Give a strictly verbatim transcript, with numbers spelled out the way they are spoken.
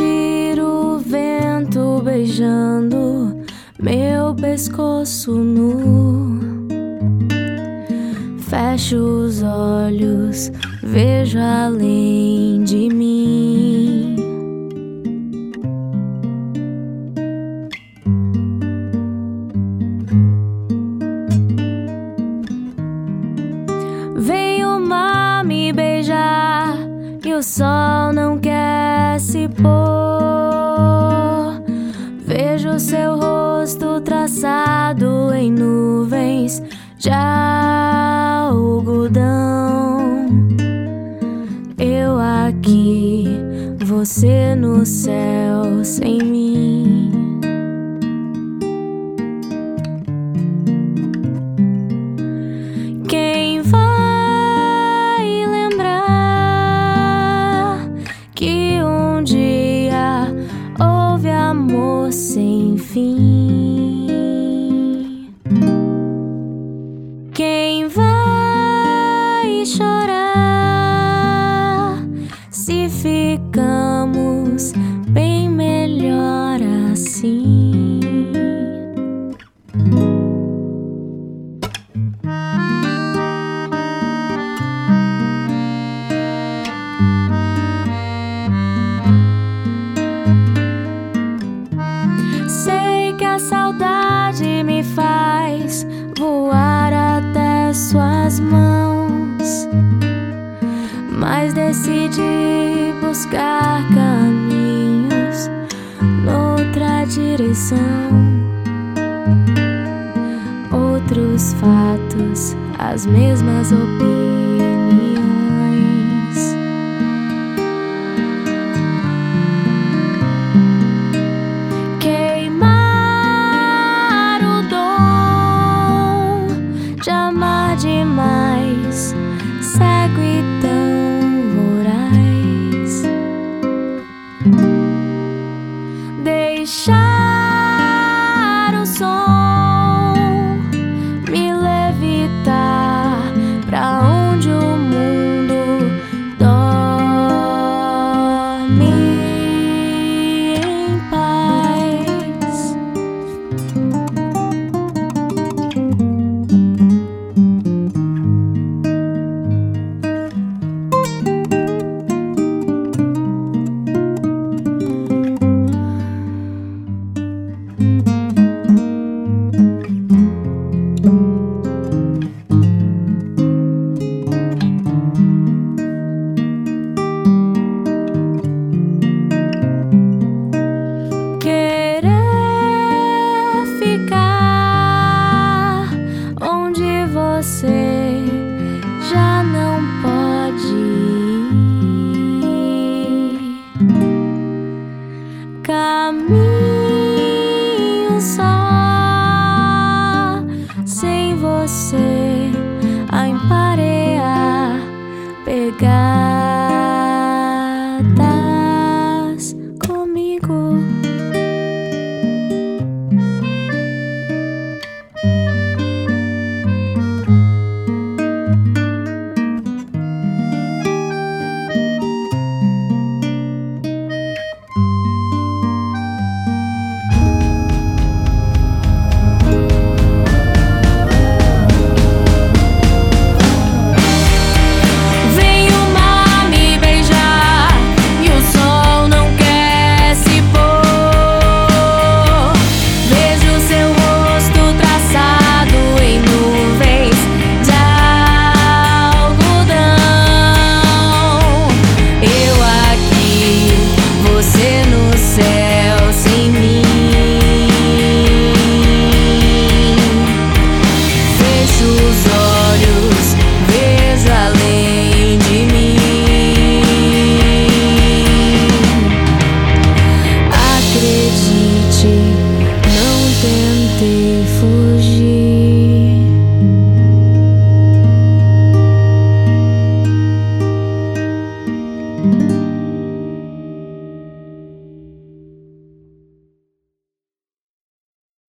sentir o vento beijando meu pescoço nu. Fecho os olhos, vejo além de mim. Vem o mar me beijar e o sol não quer se pôr. Vejo seu rosto traçado em nuvens de algodão. Eu aqui, você no céu sem mim. Quem vai lembrar que um dia houve amor sem fim? Quem vai chorar se ficamos bem melhor assim? Sei que a saudade me faz voar até suas mãos, mas decidi buscar caminhos noutra direção. Outros fatos, as mesmas opiniões. Queimar o dom de amar demais, cego e tão voraz. Deixar o som me levitar pra onde o mundo dorme em paz. Querer ficar onde você já não pode ir. Caminho só sem você a emparear pegadas comigo. Vem o mar me beijar e o sol não quer se pôr. Vejo seu rosto traçado em nuvens de algodão. Eu aqui, você no céu sem mim. Fecho os olhos, vejo além de mim. Acredite, não tentei fugir.